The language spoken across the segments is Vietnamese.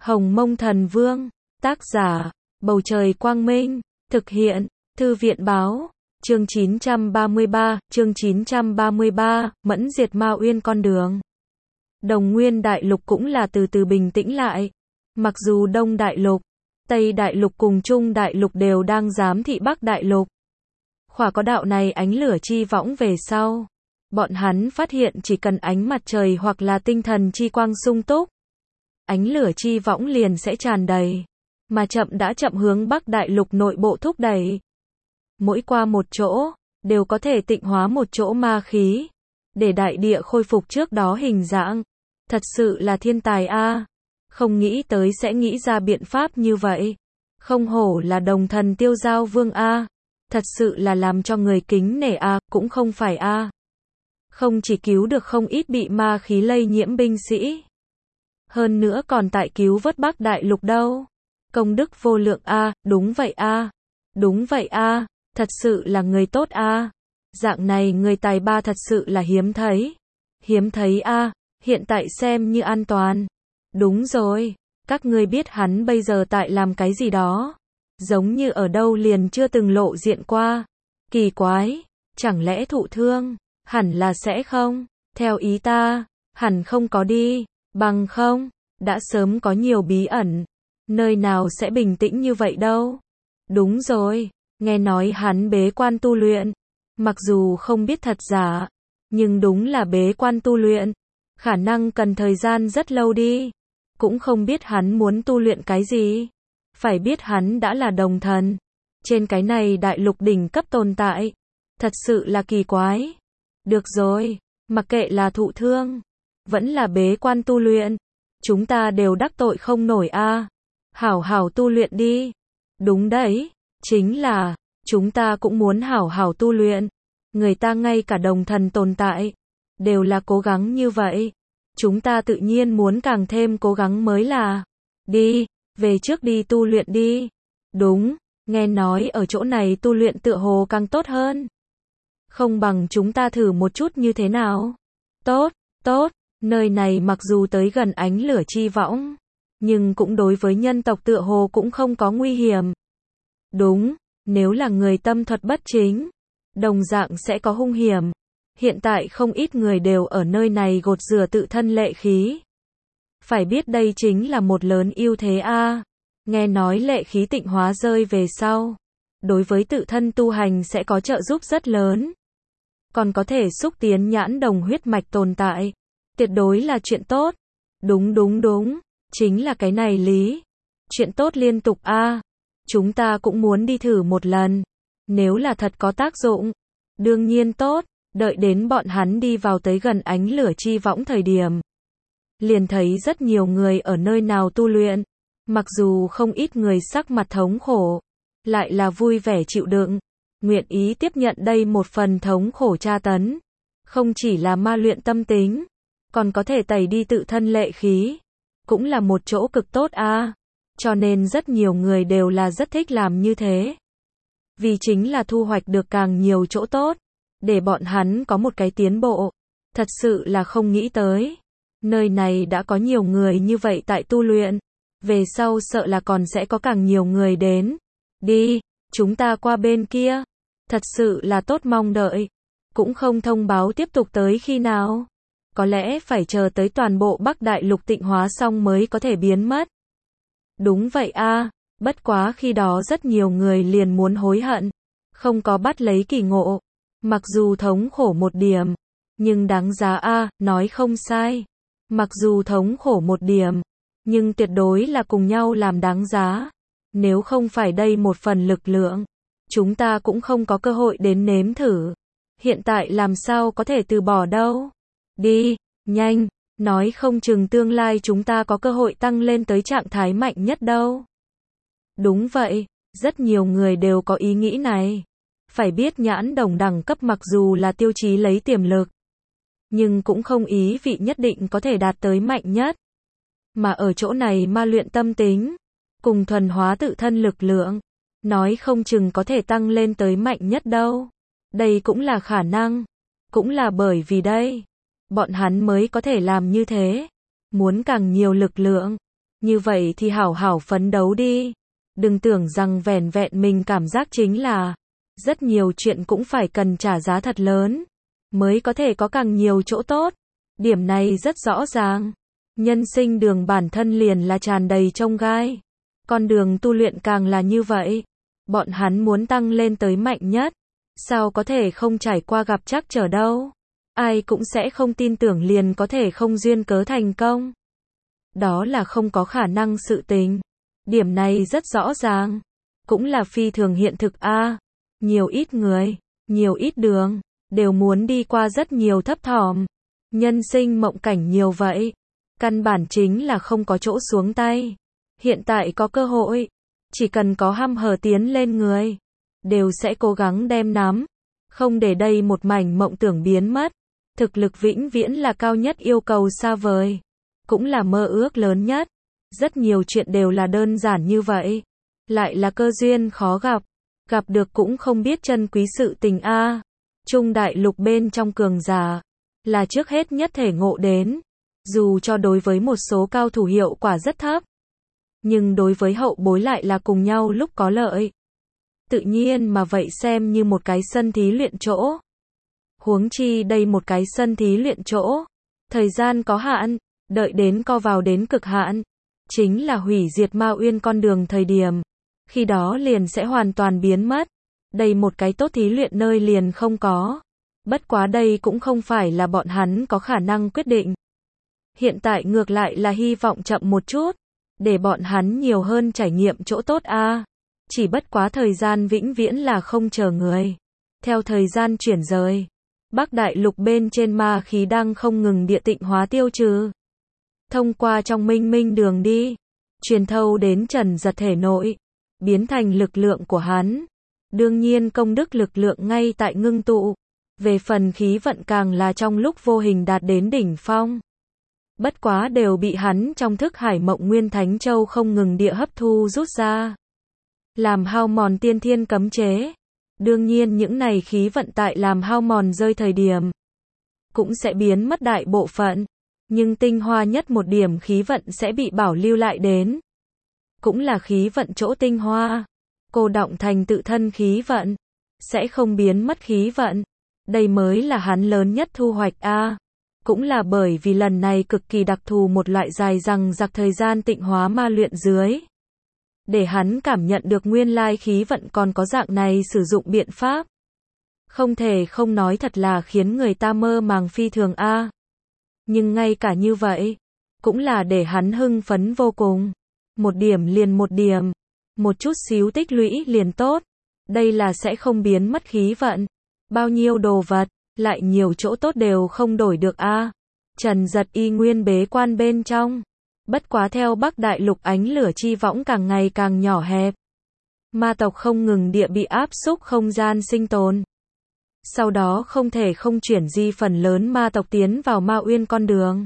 Hồng Mông Thần Vương, tác giả, Bầu Trời Quang Minh, thực hiện, Thư viện Báo, chương 933, Mẫn diệt Ma Uyên con đường. Đồng Nguyên Đại Lục cũng là từ từ bình tĩnh lại. Mặc dù Đông Đại Lục, Tây Đại Lục cùng Trung Đại Lục đều đang giám thị Bắc Đại Lục. Khỏa có đạo này ánh lửa chi võng về sau. Bọn hắn phát hiện chỉ cần ánh mặt trời hoặc là tinh thần chi quang sung túc, ánh lửa chi võng liền sẽ tràn đầy. Mà chậm đã chậm hướng Bắc Đại Lục nội bộ thúc đẩy. Mỗi qua một chỗ, đều có thể tịnh hóa một chỗ ma khí, để đại địa khôi phục trước đó hình dạng. Thật sự là thiên tài a. Không nghĩ tới sẽ nghĩ ra biện pháp như vậy. Không hổ là đồng thần tiêu giao vương a. Thật sự là làm cho người kính nể a, cũng không phải a. Không chỉ cứu được không ít bị ma khí lây nhiễm binh sĩ. Hơn nữa còn tại cứu vớt Bắc Đại Lục đâu. Công đức vô lượng a, đúng vậy a. Đúng vậy a, thật sự là người tốt a. Dạng này người tài ba thật sự là hiếm thấy. Hiếm thấy a, hiện tại xem như an toàn. Đúng rồi, các ngươi biết hắn bây giờ tại làm cái gì đó. Giống như ở đâu liền chưa từng lộ diện qua. Kỳ quái, chẳng lẽ thụ thương? Hẳn là sẽ không. Theo ý ta, hẳn không có đi. Bằng không, đã sớm có nhiều bí ẩn. Nơi nào sẽ bình tĩnh như vậy đâu. Đúng rồi, nghe nói hắn bế quan tu luyện. Mặc dù không biết thật giả, nhưng đúng là bế quan tu luyện. Khả năng cần thời gian rất lâu đi. Cũng không biết hắn muốn tu luyện cái gì. Phải biết hắn đã là đồng thần. Trên cái này đại lục đỉnh cấp tồn tại. Thật sự là kỳ quái. Được rồi, mặc kệ là thụ thương, vẫn là bế quan tu luyện. Chúng ta đều đắc tội không nổi a. Hảo hảo tu luyện đi. Đúng đấy, chính là, chúng ta cũng muốn hảo hảo tu luyện. Người ta ngay cả đồng thần tồn tại, đều là cố gắng như vậy. Chúng ta tự nhiên muốn càng thêm cố gắng mới là. Đi, về trước đi tu luyện đi. Đúng, nghe nói ở chỗ này tu luyện tựa hồ càng tốt hơn. Không bằng chúng ta thử một chút như thế nào? Tốt, tốt, nơi này mặc dù tới gần ánh lửa chi võng, nhưng cũng đối với nhân tộc tựa hồ cũng không có nguy hiểm. Đúng, nếu là người tâm thuật bất chính, đồng dạng sẽ có hung hiểm. Hiện tại không ít người đều ở nơi này gột rửa tự thân lệ khí. Phải biết đây chính là một lớn ưu thế a. Nghe nói lệ khí tịnh hóa rơi về sau, đối với tự thân tu hành sẽ có trợ giúp rất lớn. Còn có thể xúc tiến nhãn đồng huyết mạch tồn tại. Tuyệt đối là chuyện tốt. Đúng đúng đúng, chính là cái này lý. Chuyện tốt liên tục a. Chúng ta cũng muốn đi thử một lần. Nếu là thật có tác dụng, đương nhiên tốt. Đợi đến bọn hắn đi vào tới gần ánh lửa chi võng thời điểm, liền thấy rất nhiều người ở nơi nào tu luyện. Mặc dù không ít người sắc mặt thống khổ, lại là vui vẻ chịu đựng, nguyện ý tiếp nhận đây một phần thống khổ tra tấn. Không chỉ là ma luyện tâm tính, còn có thể tẩy đi tự thân lệ khí. Cũng là một chỗ cực tốt a. Cho nên rất nhiều người đều là rất thích làm như thế. Vì chính là thu hoạch được càng nhiều chỗ tốt, để bọn hắn có một cái tiến bộ. Thật sự là không nghĩ tới. Nơi này đã có nhiều người như vậy tại tu luyện. Về sau sợ là còn sẽ có càng nhiều người đến. Đi, chúng ta qua bên kia. Thật sự là tốt mong đợi. Cũng không thông báo tiếp tục tới khi nào. Có lẽ phải chờ tới toàn bộ Bắc Đại Lục tịnh hóa xong mới có thể biến mất. Đúng vậy a, bất quá khi đó rất nhiều người liền muốn hối hận. Không có bắt lấy kỳ ngộ. Mặc dù thống khổ một điểm, nhưng đáng giá a, nói không sai. Mặc dù thống khổ một điểm, nhưng tuyệt đối là cùng nhau làm đáng giá. Nếu không phải đây một phần lực lượng, chúng ta cũng không có cơ hội đến nếm thử. Hiện tại làm sao có thể từ bỏ đâu. Đi, nhanh, nói không chừng tương lai chúng ta có cơ hội tăng lên tới trạng thái mạnh nhất đâu. Đúng vậy, rất nhiều người đều có ý nghĩ này. Phải biết nhãn đồng đẳng cấp mặc dù là tiêu chí lấy tiềm lực, nhưng cũng không ý vị nhất định có thể đạt tới mạnh nhất. Mà ở chỗ này ma luyện tâm tính, cùng thuần hóa tự thân lực lượng, nói không chừng có thể tăng lên tới mạnh nhất đâu. Đây cũng là khả năng. Cũng là bởi vì đây, bọn hắn mới có thể làm như thế. Muốn càng nhiều lực lượng, Như vậy thì hảo hảo phấn đấu đi. Đừng tưởng rằng vẻn vẹn mình cảm giác chính là, rất nhiều chuyện cũng phải cần trả giá thật lớn, mới có thể có càng nhiều chỗ tốt. Điểm này rất rõ ràng. Nhân sinh đường bản thân liền là tràn đầy chông gai. Con đường tu luyện càng là như vậy. Bọn hắn muốn tăng lên tới mạnh nhất, sao có thể không trải qua gặp trắc trở đâu. Ai cũng sẽ không tin tưởng liền có thể không duyên cớ thành công. Đó là không có khả năng sự tình. Điểm này rất rõ ràng. Cũng là phi thường hiện thực a. Nhiều ít người, nhiều ít đường, đều muốn đi qua rất nhiều thấp thỏm. Nhân sinh mộng cảnh nhiều vậy. Căn bản chính là không có chỗ xuống tay. Hiện tại có cơ hội, chỉ cần có hăm hở tiến lên người, đều sẽ cố gắng đem nắm. Không để đây một mảnh mộng tưởng biến mất. Thực lực vĩnh viễn là cao nhất yêu cầu xa vời. Cũng là mơ ước lớn nhất. Rất nhiều chuyện đều là đơn giản như vậy. Lại là cơ duyên khó gặp. Gặp được cũng không biết trân quý sự tình a. Trung đại lục bên trong cường giả, là trước hết nhất thể ngộ đến. Dù cho đối với một số cao thủ hiệu quả rất thấp, nhưng đối với hậu bối lại là cùng nhau lúc có lợi. Tự nhiên mà vậy xem như một cái sân thí luyện chỗ. Huống chi đây một cái sân thí luyện chỗ. Thời gian có hạn, đợi đến co vào đến cực hạn. Chính là hủy diệt Ma Uyên con đường thời điểm. Khi đó liền sẽ hoàn toàn biến mất. Đây một cái tốt thí luyện nơi liền không có. Bất quá đây cũng không phải là bọn hắn có khả năng quyết định. Hiện tại ngược lại là hy vọng chậm một chút. Để bọn hắn nhiều hơn trải nghiệm chỗ tốt a. Chỉ bất quá thời gian vĩnh viễn là không chờ người. Theo thời gian chuyển rời, Bắc Đại Lục bên trên ma khí đang không ngừng địa tịnh hóa tiêu trừ. Thông qua trong minh minh đường đi, truyền thâu đến Trần Giật thể nội, biến thành lực lượng của hắn. Đương nhiên công đức lực lượng ngay tại ngưng tụ. Về phần khí vận càng là trong lúc vô hình đạt đến đỉnh phong. Bất quá đều bị hắn trong thức hải mộng nguyên thánh châu không ngừng địa hấp thu rút ra. Làm hao mòn tiên thiên cấm chế. Đương nhiên những này khí vận tại làm hao mòn rơi thời điểm, cũng sẽ biến mất đại bộ phận. Nhưng tinh hoa nhất một điểm khí vận sẽ bị bảo lưu lại đến. Cũng là khí vận chỗ tinh hoa. Cô đọng thành tự thân khí vận. Sẽ không biến mất khí vận. Đây mới là hắn lớn nhất thu hoạch a. Cũng là bởi vì lần này cực kỳ đặc thù một loại dài dằng dặc thời gian tịnh hóa ma luyện dưới. Để hắn cảm nhận được nguyên lai khí vận còn có dạng này sử dụng biện pháp. Không thể không nói thật là khiến người ta mơ màng phi thường a. Nhưng ngay cả như vậy, cũng là để hắn hưng phấn vô cùng. Một điểm liền một điểm, một chút xíu tích lũy liền tốt. Đây là sẽ không biến mất khí vận. Bao nhiêu đồ vật, lại nhiều chỗ tốt đều không đổi được a. Trần Giật y nguyên bế quan bên trong. Bất quá theo Bắc Đại Lục ánh lửa chi võng càng ngày càng nhỏ hẹp. Ma tộc không ngừng địa bị áp xúc không gian sinh tồn. Sau đó không thể không chuyển di phần lớn ma tộc tiến vào Ma Uyên con đường.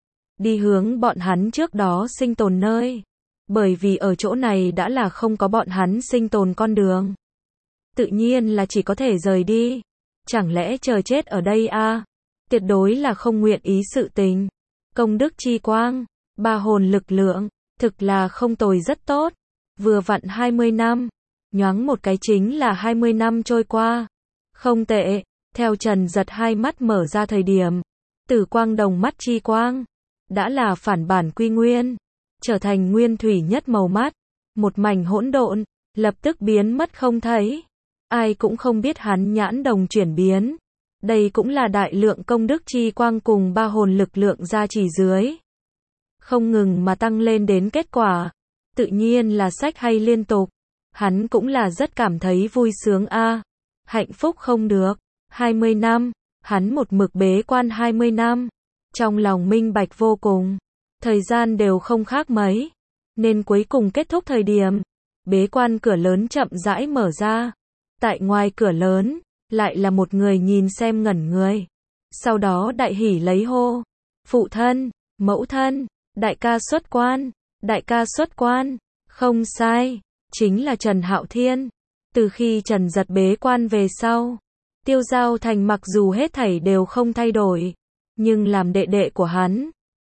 Đi hướng bọn hắn trước đó sinh tồn nơi. Bởi vì ở chỗ này đã là không có bọn hắn sinh tồn con đường. Tự nhiên là chỉ có thể rời đi. Chẳng lẽ chờ chết ở đây a? Tuyệt đối là không nguyện ý sự tình. Công đức chi quang, ba hồn lực lượng, thực là không tồi rất tốt. Vừa vặn 20 năm, nhoáng một cái chính là 20 năm trôi qua. Không tệ, theo Trần Giật hai mắt mở ra thời điểm, tử quang đồng mắt chi quang, đã là phản bản quy nguyên, trở thành nguyên thủy nhất màu mắt, một mảnh hỗn độn, lập tức biến mất không thấy. Ai cũng không biết hắn nhãn đồng chuyển biến. Đây cũng là đại lượng công đức chi quang cùng ba hồn lực lượng ra chỉ dưới. Không ngừng mà tăng lên đến kết quả. Tự nhiên là sách hay liên tục. Hắn cũng là rất cảm thấy vui sướng a. Hạnh phúc không được. 20 năm. Hắn một mực bế quan 20 năm. Trong lòng minh bạch vô cùng. Thời gian đều không khác mấy. Nên cuối cùng kết thúc thời điểm. Bế quan cửa lớn chậm rãi mở ra. Tại ngoài cửa lớn, lại là một người nhìn xem ngẩn người. Sau đó đại hỉ lấy hô. Phụ thân, mẫu thân, đại ca xuất quan, đại ca xuất quan. Không sai, chính là Trần Hạo Thiên. Từ khi Trần Giật bế quan về sau, Tiêu Giao Thành mặc dù hết thảy đều không thay đổi, nhưng làm đệ đệ của hắn,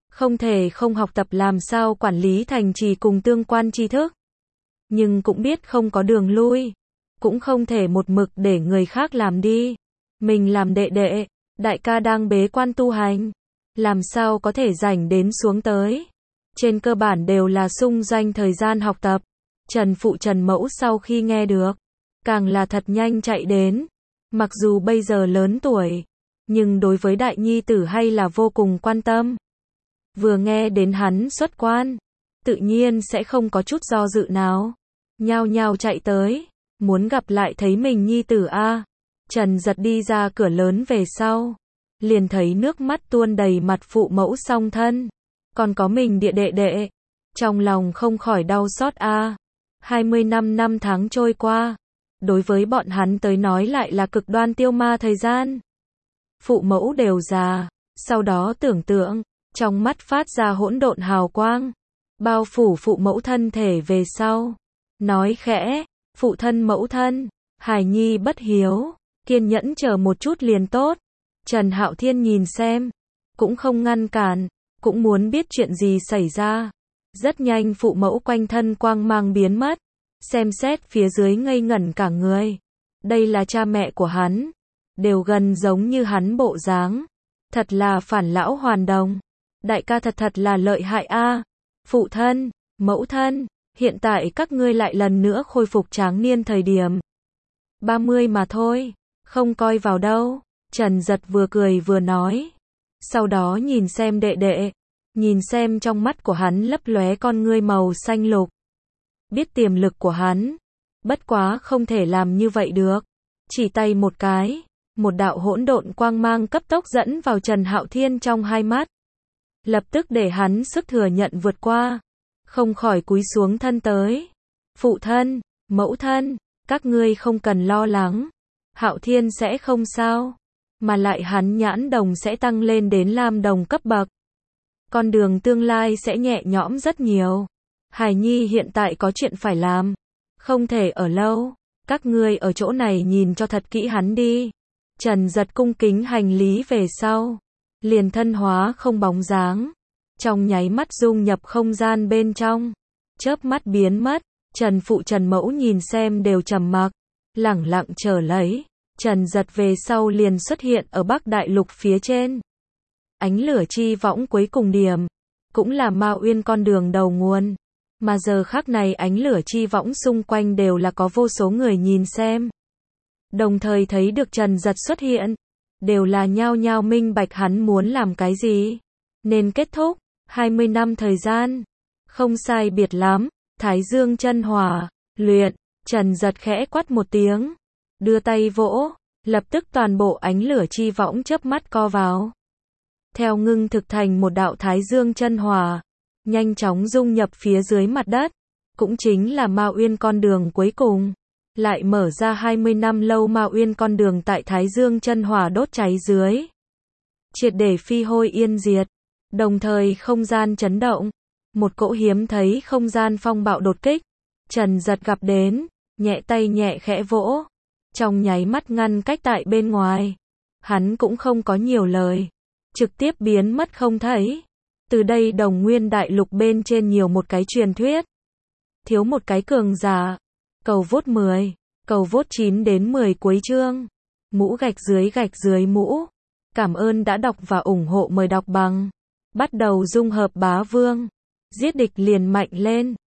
Không thể không học tập làm sao quản lý thành trì cùng tương quan tri thức. Nhưng cũng biết không có đường lui. Cũng không thể một mực để người khác làm đi. Mình làm đệ đệ, đại ca đang bế quan tu hành. Làm sao có thể rảnh đến xuống tới. Trên cơ bản đều là xung doanh thời gian học tập. Trần phụ Trần mẫu sau khi nghe được, càng là thật nhanh chạy đến. Mặc dù bây giờ lớn tuổi, nhưng đối với đại nhi tử hay là vô cùng quan tâm. Vừa nghe đến hắn xuất quan, tự nhiên sẽ không có chút do dự nào. Nhao nhao chạy tới, muốn gặp lại thấy mình nhi tử a. Trần giật đi ra cửa lớn về sau, liền thấy nước mắt tuôn đầy mặt phụ mẫu song thân. Còn có mình địa đệ đệ, trong lòng không khỏi đau xót a. 25 năm tháng trôi qua, đối với bọn hắn tới nói lại là cực đoan tiêu ma thời gian. Phụ mẫu đều già, sau đó tưởng tượng, trong mắt phát ra hỗn độn hào quang, bao phủ phụ mẫu thân thể về sau. Nói khẽ, phụ thân mẫu thân, hài nhi bất hiếu, kiên nhẫn chờ một chút liền tốt. Trần Hạo Thiên nhìn xem, cũng không ngăn cản, cũng muốn biết chuyện gì xảy ra. Rất nhanh phụ mẫu quanh thân quang mang biến mất, xem xét phía dưới ngây ngẩn cả người. Đây là cha mẹ của hắn, đều gần giống như hắn bộ dáng. Thật là phản lão hoàn đồng. Đại ca thật là lợi hại a. Phụ thân, mẫu thân, hiện tại các ngươi lại lần nữa khôi phục tráng niên thời điểm 30 mà thôi, không coi vào đâu. Trần Giật vừa cười vừa nói. Sau đó nhìn xem đệ đệ, nhìn xem trong mắt của hắn lấp lóe con ngươi màu xanh lục. Biết tiềm lực của hắn, bất quá không thể làm như vậy được. Chỉ tay một cái, một đạo hỗn độn quang mang cấp tốc dẫn vào Trần Hạo Thiên trong hai mắt. Lập tức để hắn sức thừa nhận vượt qua, không khỏi cúi xuống thân tới. Phụ thân, mẫu thân, các ngươi không cần lo lắng. Hạo Thiên sẽ không sao, mà lại hắn nhãn đồng sẽ tăng lên đến lam đồng cấp bậc. Con đường tương lai sẽ nhẹ nhõm rất nhiều. Hải nhi hiện tại có chuyện phải làm, không thể ở lâu. Các ngươi ở chỗ này nhìn cho thật kỹ hắn đi. Trần Giật cung kính hành lý về sau, liền thân hóa không bóng dáng, trong nháy mắt dung nhập không gian bên trong, chớp mắt biến mất. Trần phụ Trần mẫu nhìn xem đều trầm mặc, lẳng lặng chờ lấy. Trần Giật về sau liền xuất hiện ở Bắc Đại Lục phía trên. Ánh lửa chi võng cuối cùng điểm, cũng là Ma Uyên con đường đầu nguồn. Mà giờ khắc này ánh lửa chi võng xung quanh đều là có vô số người nhìn xem. Đồng thời thấy được Trần Giật xuất hiện, đều là nhao nhao minh bạch hắn muốn làm cái gì. Nên kết thúc, 20 năm thời gian, không sai biệt lắm. Thái Dương chân hỏa, luyện. Trần Giật khẽ quát một tiếng, đưa tay vỗ, lập tức toàn bộ ánh lửa chi võng chớp mắt co vào. Theo ngưng thực thành một đạo Thái Dương chân hỏa, nhanh chóng dung nhập phía dưới mặt đất, cũng chính là Ma Uyên con đường cuối cùng. Lại mở ra 20 năm lâu Ma Uyên con đường tại Thái Dương chân hỏa đốt cháy dưới, triệt để phi hôi yên diệt. Đồng thời không gian chấn động, một cỗ hiếm thấy không gian phong bạo đột kích. Trần Giật gặp đến, nhẹ tay nhẹ khẽ vỗ, trong nháy mắt ngăn cách tại bên ngoài. Hắn cũng không có nhiều lời, trực tiếp biến mất không thấy. Từ đây Đồng Nguyên Đại Lục bên trên nhiều một cái truyền thuyết, thiếu một cái cường giả. Cầu vote 10, cầu vote 9 đến 10 cuối chương. Mũ gạch dưới mũ. Cảm ơn đã đọc và ủng hộ, mời đọc bằng. Bắt đầu dung hợp bá vương. Giết địch liền mạnh lên.